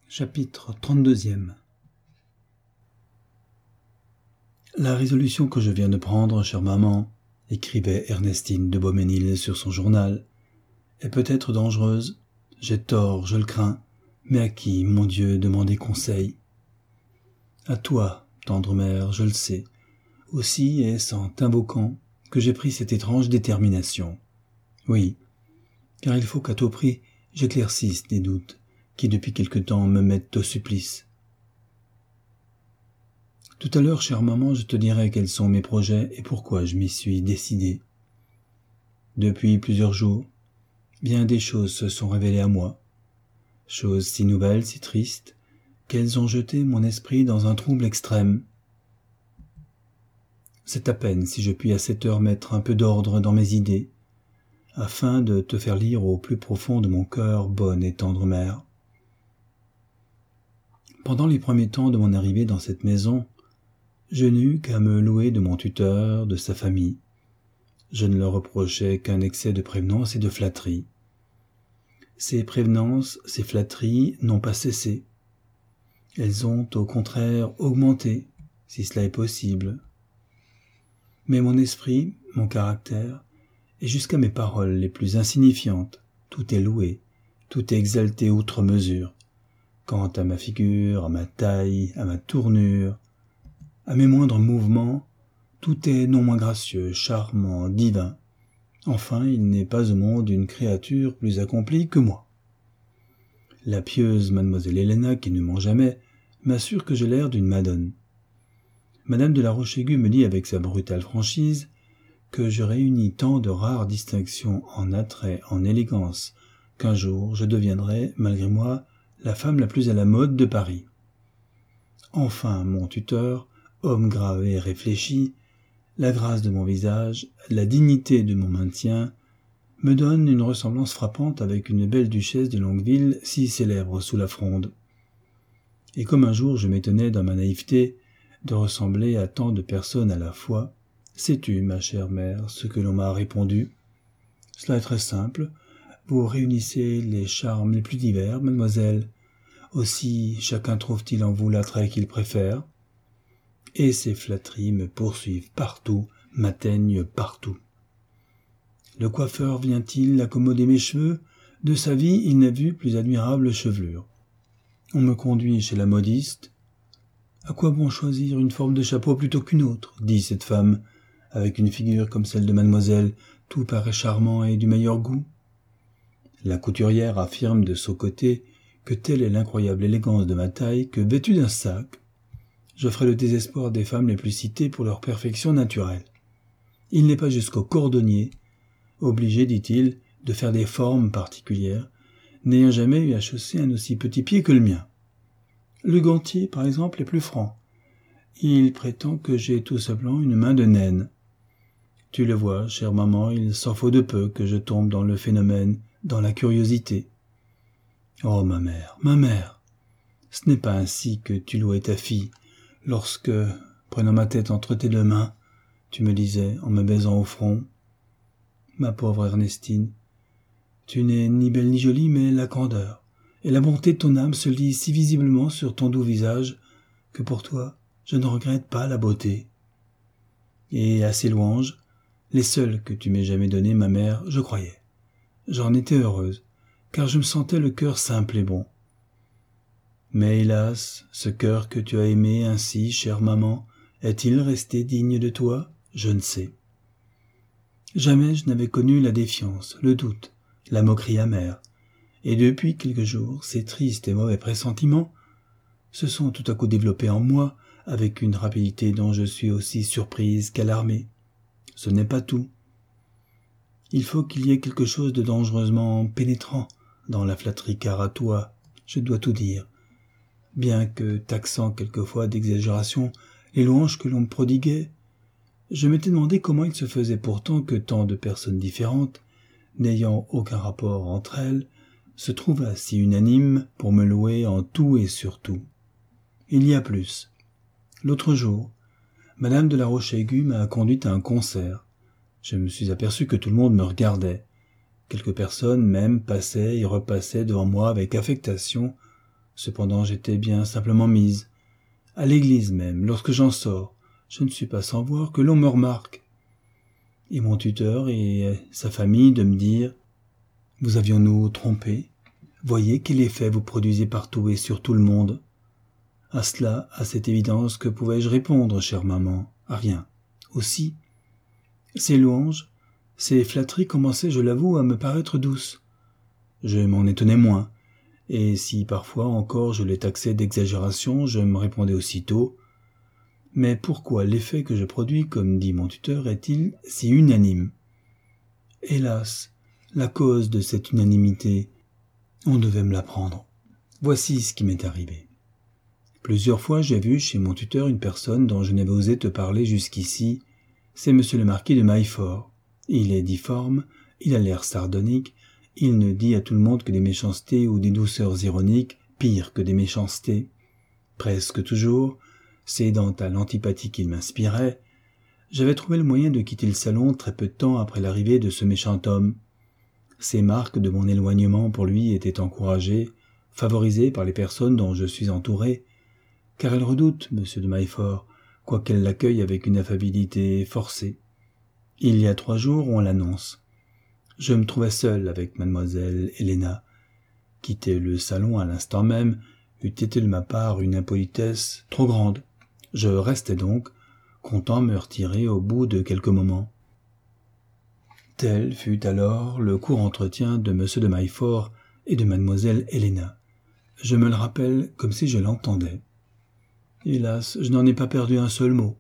Chapitre 32e. La résolution que je viens de prendre, chère maman, écrivait Ernestine de Beaumesnil sur son journal, est peut-être dangereuse. J'ai tort, je le crains, mais à qui, mon Dieu, demander conseil? À toi, tendre mère, je le sais, aussi est-ce en t'invoquant que j'ai pris cette étrange détermination. Oui, car il faut qu'à tout prix j'éclaircisse des doutes qui depuis quelque temps me mettent au supplice. Tout à l'heure, chère maman, je te dirai quels sont mes projets et pourquoi je m'y suis décidé. Depuis plusieurs jours, bien des choses se sont révélées à moi, choses si nouvelles, si tristes, qu'elles ont jeté mon esprit dans un trouble extrême. C'est à peine si je puis à cette heure mettre un peu d'ordre dans mes idées, afin de te faire lire au plus profond de mon cœur, bonne et tendre mère. Pendant les premiers temps de mon arrivée dans cette maison, je n'eus qu'à me louer de mon tuteur, de sa famille. Je ne leur reprochais qu'un excès de prévenance et de flatterie. Ces prévenances, ces flatteries n'ont pas cessé. Elles ont au contraire augmenté, si cela est possible. Mais mon esprit, mon caractère, et jusqu'à mes paroles les plus insignifiantes, tout est loué, tout est exalté outre mesure. Quant à ma figure, à ma taille, à ma tournure, à mes moindres mouvements, tout est non moins gracieux, charmant, divin. Enfin, il n'est pas au monde une créature plus accomplie que moi. La pieuse mademoiselle Héléna, qui ne ment jamais, m'assure que j'ai l'air d'une madone. Madame de la Roche-Aiguë me dit avec sa brutale franchise que je réunis tant de rares distinctions en attrait, en élégance, qu'un jour je deviendrai, malgré moi, la femme la plus à la mode de Paris. Enfin, mon tuteur, homme grave et réfléchi, la grâce de mon visage, la dignité de mon maintien, me donne une ressemblance frappante avec une belle duchesse de Longueville si célèbre sous la Fronde. Et comme un jour je m'étonnais dans ma naïveté de ressembler à tant de personnes à la fois, sais-tu, ma chère mère, ce que l'on m'a répondu? Cela est très simple. Vous réunissez les charmes les plus divers, mademoiselle. Aussi, chacun trouve-t-il en vous l'attrait qu'il préfère. Et ces flatteries me poursuivent partout, m'atteignent partout. Le coiffeur vient-il accommoder mes cheveux? De sa vie, il n'a vu plus admirable chevelure. On me conduit chez la modiste. À quoi bon choisir une forme de chapeau plutôt qu'une autre? Dit cette femme, avec une figure comme celle de mademoiselle, tout paraît charmant et du meilleur goût. La couturière affirme de son côté que telle est l'incroyable élégance de ma taille que, vêtue d'un sac, je ferai le désespoir des femmes les plus citées pour leur perfection naturelle. Il n'est pas jusqu'au cordonnier, obligé, dit-il, de faire des formes particulières, n'ayant jamais eu à chausser un aussi petit pied que le mien. Le gantier, par exemple, est plus franc. Il prétend que j'ai tout simplement une main de naine. Tu le vois, chère maman, il s'en faut de peu que je tombe dans le phénomène, dans la curiosité. Oh, ma mère, ce n'est pas ainsi que tu louais ta fille, lorsque, prenant ma tête entre tes deux mains, tu me disais, en me baisant au front, « Ma pauvre Ernestine, tu n'es ni belle ni jolie, mais la candeur et la bonté de ton âme se lisent si visiblement sur ton doux visage que pour toi, je ne regrette pas la beauté. Et à ces louanges, les seules que tu m'aies jamais données, ma mère, je croyais. J'en étais heureuse, car je me sentais le cœur simple et bon. Mais hélas, ce cœur que tu as aimé ainsi, chère maman, est-il resté digne de toi? Je ne sais. Jamais je n'avais connu la défiance, le doute, la moquerie amère, et depuis quelques jours, ces tristes et mauvais pressentiments se sont tout à coup développés en moi avec une rapidité dont je suis aussi surprise qu'alarmée. Ce n'est pas tout. Il faut qu'il y ait quelque chose de dangereusement pénétrant dans la flatterie, car à toi, je dois tout dire, bien que taxant quelquefois d'exagération les louanges que l'on me prodiguait. Je m'étais demandé comment il se faisait pourtant que tant de personnes différentes, n'ayant aucun rapport entre elles, se trouvassent si unanimes pour me louer en tout et sur tout. Il y a plus. L'autre jour, Madame de la Roche-Aiguë m'a conduite à un concert. Je me suis aperçu que tout le monde me regardait. Quelques personnes même passaient et repassaient devant moi avec affectation, Cependant j'étais bien simplement mise. À l'église même, lorsque j'en sors, je ne suis pas sans voir que l'on me remarque. Et mon tuteur et sa famille de me dire « Vous avions-nous trompé ? Voyez quel effet vous produisez partout et sur tout le monde. » À cela, à cette évidence, que pouvais-je répondre, chère maman ? À rien. Aussi, ces louanges, ces flatteries commençaient, je l'avoue, à me paraître douces. Je m'en étonnais moins, et si parfois encore je les taxais d'exagération, je me répondais aussitôt « Mais pourquoi l'effet que je produis, comme dit mon tuteur, est-il si unanime ?» Hélas, la cause de cette unanimité, on devait me l'apprendre. Voici ce qui m'est arrivé. Plusieurs fois j'ai vu chez mon tuteur une personne dont je n'avais osé te parler jusqu'ici, c'est monsieur le marquis de Maillefort. Il est difforme, il a l'air sardonique, il ne dit à tout le monde que des méchancetés ou des douceurs ironiques, pire que des méchancetés. Presque toujours, cédant à l'antipathie qu'il m'inspirait, j'avais trouvé le moyen de quitter le salon très peu de temps après l'arrivée de ce méchant homme. Ces marques de mon éloignement pour lui étaient encouragées, favorisées par les personnes dont je suis entouré, car elles redoutent M. de Maillefort, quoiqu'elles l'accueillent avec une affabilité forcée. Il y a 3 jours, on l'annonce. Je me trouvais seul avec mademoiselle Héléna. Quitter le salon à l'instant même eût été de ma part une impolitesse trop grande. Je restais donc, comptant me retirer au bout de quelques moments. Tel fut alors le court entretien de M. de Maillefort et de mademoiselle Héléna. Je me le rappelle comme si je l'entendais. Hélas, je n'en ai pas perdu un seul mot.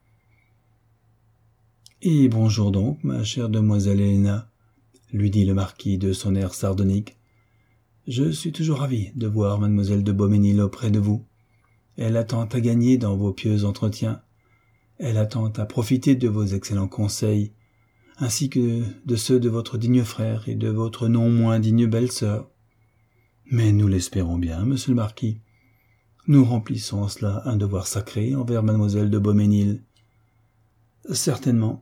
« Et bonjour donc, ma chère demoiselle Héléna, » lui dit le marquis de son air sardonique. « Je suis toujours ravi de voir mademoiselle de Beaumesnil auprès de vous. Elle a tant à gagner dans vos pieux entretiens. Elle a tant à profiter de vos excellents conseils, ainsi que de ceux de votre digne frère et de votre non moins digne belle-sœur. Mais nous l'espérons bien, monsieur le marquis. Nous remplissons en cela un devoir sacré envers mademoiselle de Beaumesnil. »« Certainement, »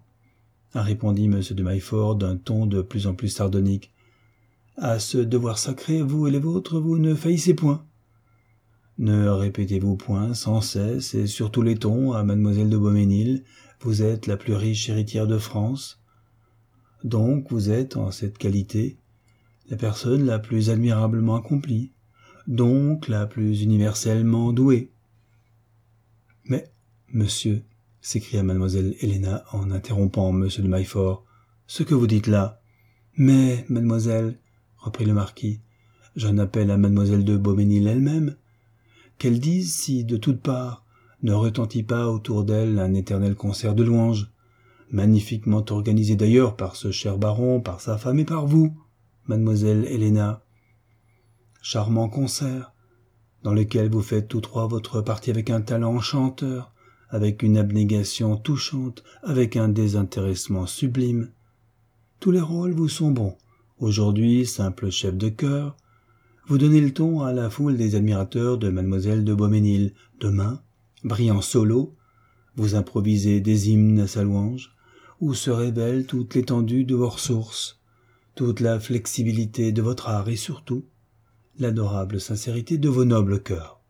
répondit M. de Maillefort d'un ton de plus en plus sardonique. « À ce devoir sacré, vous et les vôtres, vous ne faillissez point. Ne répétez-vous point sans cesse et sur tous les tons à mademoiselle de Beaumesnil, vous êtes la plus riche héritière de France. Donc vous êtes, en cette qualité, la personne la plus admirablement accomplie, donc la plus universellement douée. »« Mais, monsieur, » s'écria mademoiselle Héléna en interrompant M. de Maillefort, « ce que vous dites là. »« Mais, mademoiselle, » reprit le marquis, « j'en appelle à mademoiselle de Beaumesnil elle-même. Qu'elle dise si, de toutes parts, ne retentit pas autour d'elle un éternel concert de louanges, magnifiquement organisé d'ailleurs par ce cher baron, par sa femme et par vous, mademoiselle Héléna. Charmant concert, dans lequel vous faites tous 3 votre partie avec un talent enchanteur, avec une abnégation touchante, avec un désintéressement sublime. Tous les rôles vous sont bons. Aujourd'hui, simple chef de chœur, vous donnez le ton à la foule des admirateurs de mademoiselle de Beaumesnil. Demain, brillant solo, vous improvisez des hymnes à sa louange, où se révèle toute l'étendue de vos ressources, toute la flexibilité de votre art et surtout l'adorable sincérité de vos nobles cœurs.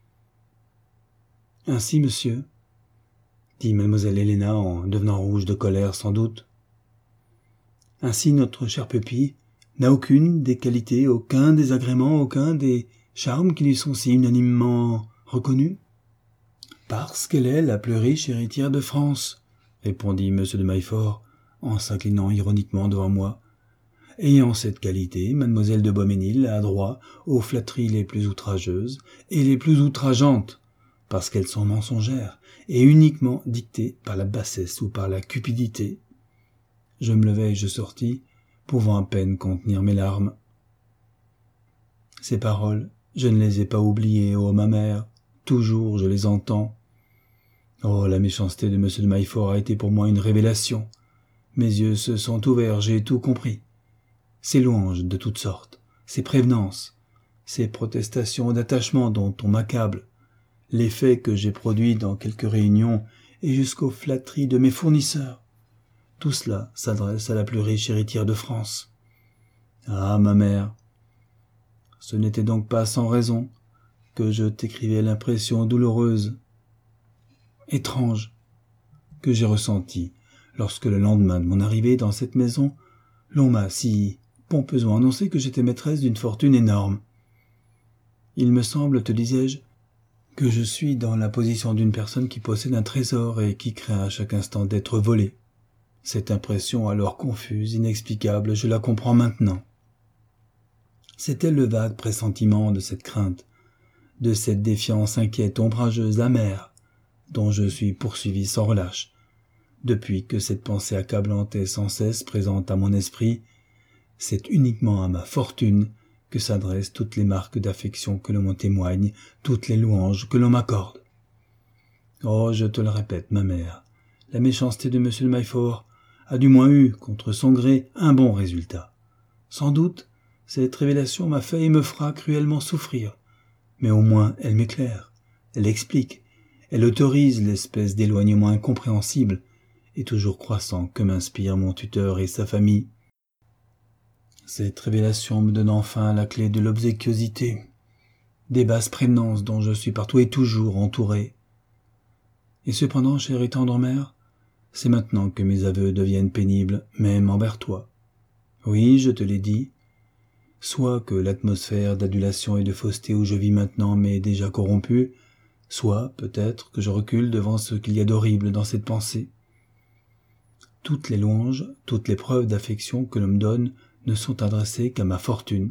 Ainsi, monsieur, dit mademoiselle Héléna en devenant rouge de colère sans doute, ainsi notre chère pupille n'a aucune des qualités, aucun des agréments, aucun des charmes qui lui sont si unanimement reconnus. Parce qu'elle est la plus riche héritière de France, répondit M. de Maillefort en s'inclinant ironiquement devant moi. Et en cette qualité, mademoiselle de Beaumesnil a droit aux flatteries les plus outrageuses et les plus outrageantes, parce qu'elles sont mensongères et uniquement dictées par la bassesse ou par la cupidité. Je me levai et je sortis, pouvant à peine contenir mes larmes. Ces paroles, je ne les ai pas oubliées, ô ma mère, toujours je les entends. Oh, la méchanceté de M. de Maillefort a été pour moi une révélation. Mes yeux se sont ouverts, j'ai tout compris. Ces louanges de toutes sortes, ces prévenances, ces protestations d'attachement dont on m'accable, l'effet que j'ai produit dans quelques réunions et jusqu'aux flatteries de mes fournisseurs, tout cela s'adresse à la plus riche héritière de France. Ah, ma mère, ce n'était donc pas sans raison que je t'écrivais l'impression douloureuse, étrange, que j'ai ressentie lorsque le lendemain de mon arrivée dans cette maison, l'on m'a si pompeusement annoncé que j'étais maîtresse d'une fortune énorme. Il me semble, te disais-je, que je suis dans la position d'une personne qui possède un trésor et qui craint à chaque instant d'être volée. Cette impression alors confuse, inexplicable, je la comprends maintenant. C'était le vague pressentiment de cette crainte, de cette défiance inquiète, ombrageuse, amère, dont je suis poursuivi sans relâche. Depuis que cette pensée accablante est sans cesse présente à mon esprit, c'est uniquement à ma fortune que s'adressent toutes les marques d'affection que l'on me témoigne, toutes les louanges que l'on m'accorde. Oh, je te le répète, ma mère, la méchanceté de M. de Myford a du moins eu, contre son gré, un bon résultat. Sans doute, cette révélation m'a fait et me fera cruellement souffrir, mais au moins elle m'éclaire, elle explique, elle autorise l'espèce d'éloignement incompréhensible et toujours croissant que m'inspirent mon tuteur et sa famille. Cette révélation me donne enfin la clé de l'obséquiosité, des basses prévenances dont je suis partout et toujours entouré. Et cependant, chère et tendre mère, c'est maintenant que mes aveux deviennent pénibles, même envers toi. Oui, je te l'ai dit, soit que l'atmosphère d'adulation et de fausseté où je vis maintenant m'est déjà corrompue, soit, peut-être, que je recule devant ce qu'il y a d'horrible dans cette pensée. Toutes les louanges, toutes les preuves d'affection que l'on me donne ne sont adressées qu'à ma fortune.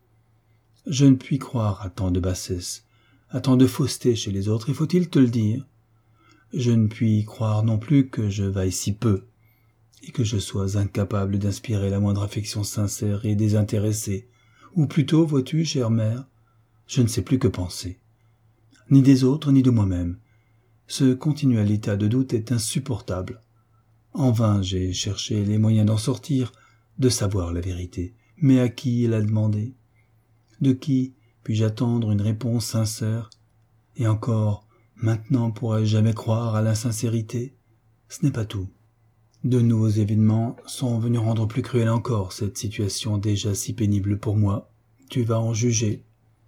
Je ne puis croire à tant de bassesse, à tant de fausseté chez les autres, et faut-il te le dire. Je ne puis croire non plus que je vaille si peu, et que je sois incapable d'inspirer la moindre affection sincère et désintéressée, ou plutôt, vois-tu, chère mère, je ne sais plus que penser. Ni des autres, ni de moi-même. Ce continuel état de doute est insupportable. En vain j'ai cherché les moyens d'en sortir, de savoir la vérité. Mais à qui la demander? De qui puis-je attendre une réponse sincère? Et encore, maintenant pourrais-je jamais croire à l'insincérité? Ce n'est pas tout. De nouveaux événements sont venus rendre plus cruelle encore cette situation déjà si pénible pour moi. Tu vas en juger.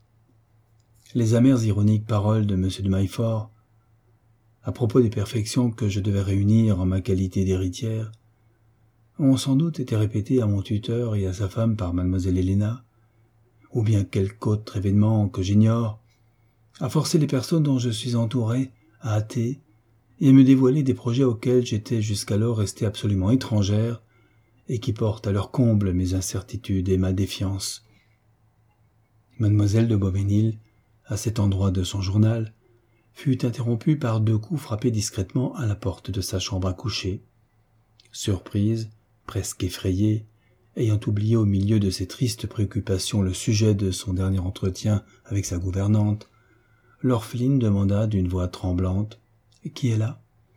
Les amères ironiques paroles de M. de Myford, à propos des perfections que je devais réunir en ma qualité d'héritière, ont sans doute été répétées à mon tuteur et à sa femme par mademoiselle Helena, ou bien quelque autre événement que j'ignore, a forcé les personnes dont je suis entouré à hâter et à me dévoiler des projets auxquels j'étais jusqu'alors resté absolument étrangère et qui portent à leur comble mes incertitudes et ma défiance. Mademoiselle de Beaumesnil, à cet endroit de son journal, fut interrompue par 2 coups frappés discrètement à la porte de sa chambre à coucher. Surprise, presque effrayée, ayant oublié au milieu de ses tristes préoccupations le sujet de son dernier entretien avec sa gouvernante, l'orpheline demanda d'une voix tremblante « Qui est là ?»«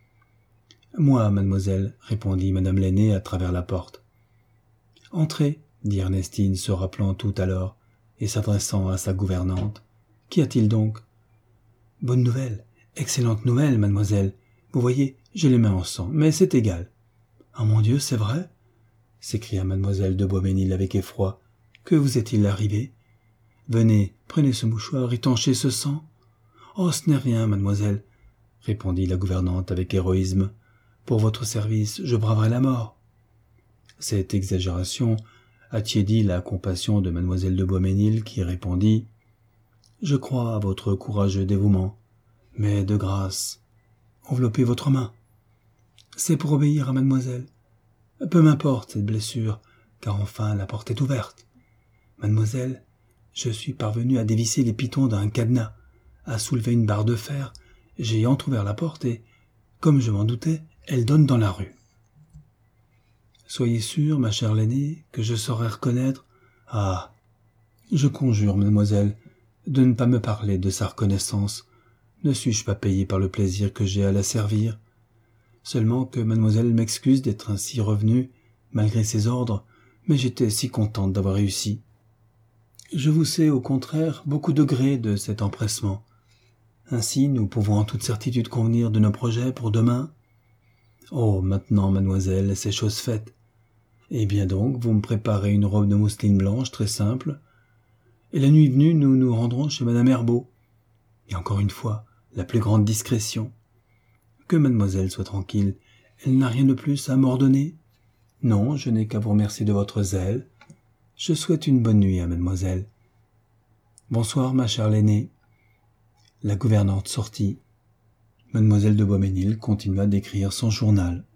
Moi, mademoiselle, » répondit madame l'aînée à travers la porte. « Entrez, » dit Ernestine, se rappelant tout alors, et s'adressant à sa gouvernante. « Qu'y a-t-il donc ?»« Bonne nouvelle, excellente nouvelle, mademoiselle. Vous voyez, j'ai les mains en sang, mais c'est égal. »« Ah mon Dieu, c'est vrai ?» s'écria mademoiselle de Beaumesnil avec effroi. « Que vous est-il arrivé ? Venez, prenez ce mouchoir, étanchez ce sang. »« Oh, ce n'est rien, mademoiselle, » répondit la gouvernante avec héroïsme. « Pour votre service, je braverai la mort. » Cette exagération attiédit la compassion de mademoiselle de Beaumesnil qui répondit « Je crois à votre courageux dévouement, mais de grâce, enveloppez votre main. C'est pour obéir à mademoiselle. Peu m'importe cette blessure, car enfin la porte est ouverte. Mademoiselle, je suis parvenu à dévisser les pitons d'un cadenas, à soulever une barre de fer, j'ai entrouvert la porte et, comme je m'en doutais, elle donne dans la rue. Soyez sûre, ma chère l'aînée, que je saurai reconnaître. Ah, je conjure, mademoiselle, de ne pas me parler de sa reconnaissance. Ne suis-je pas payé par le plaisir que j'ai à la servir? Seulement que mademoiselle m'excuse d'être ainsi revenue, malgré ses ordres, mais j'étais si contente d'avoir réussi. Je vous sais, au contraire, beaucoup de gré de cet empressement. Ainsi, nous pouvons en toute certitude convenir de nos projets pour demain. Oh, maintenant, mademoiselle, c'est chose faite. Eh bien donc, vous me préparez une robe de mousseline blanche très simple, et la nuit venue, nous nous rendrons chez madame Herbault. Et encore une fois, la plus grande discrétion. Que mademoiselle soit tranquille, elle n'a rien de plus à m'ordonner. Non, je n'ai qu'à vous remercier de votre zèle. Je souhaite une bonne nuit à mademoiselle. Bonsoir, ma chère l'aînée. La gouvernante sortit. Mademoiselle de Beaumesnil continua d'écrire son journal.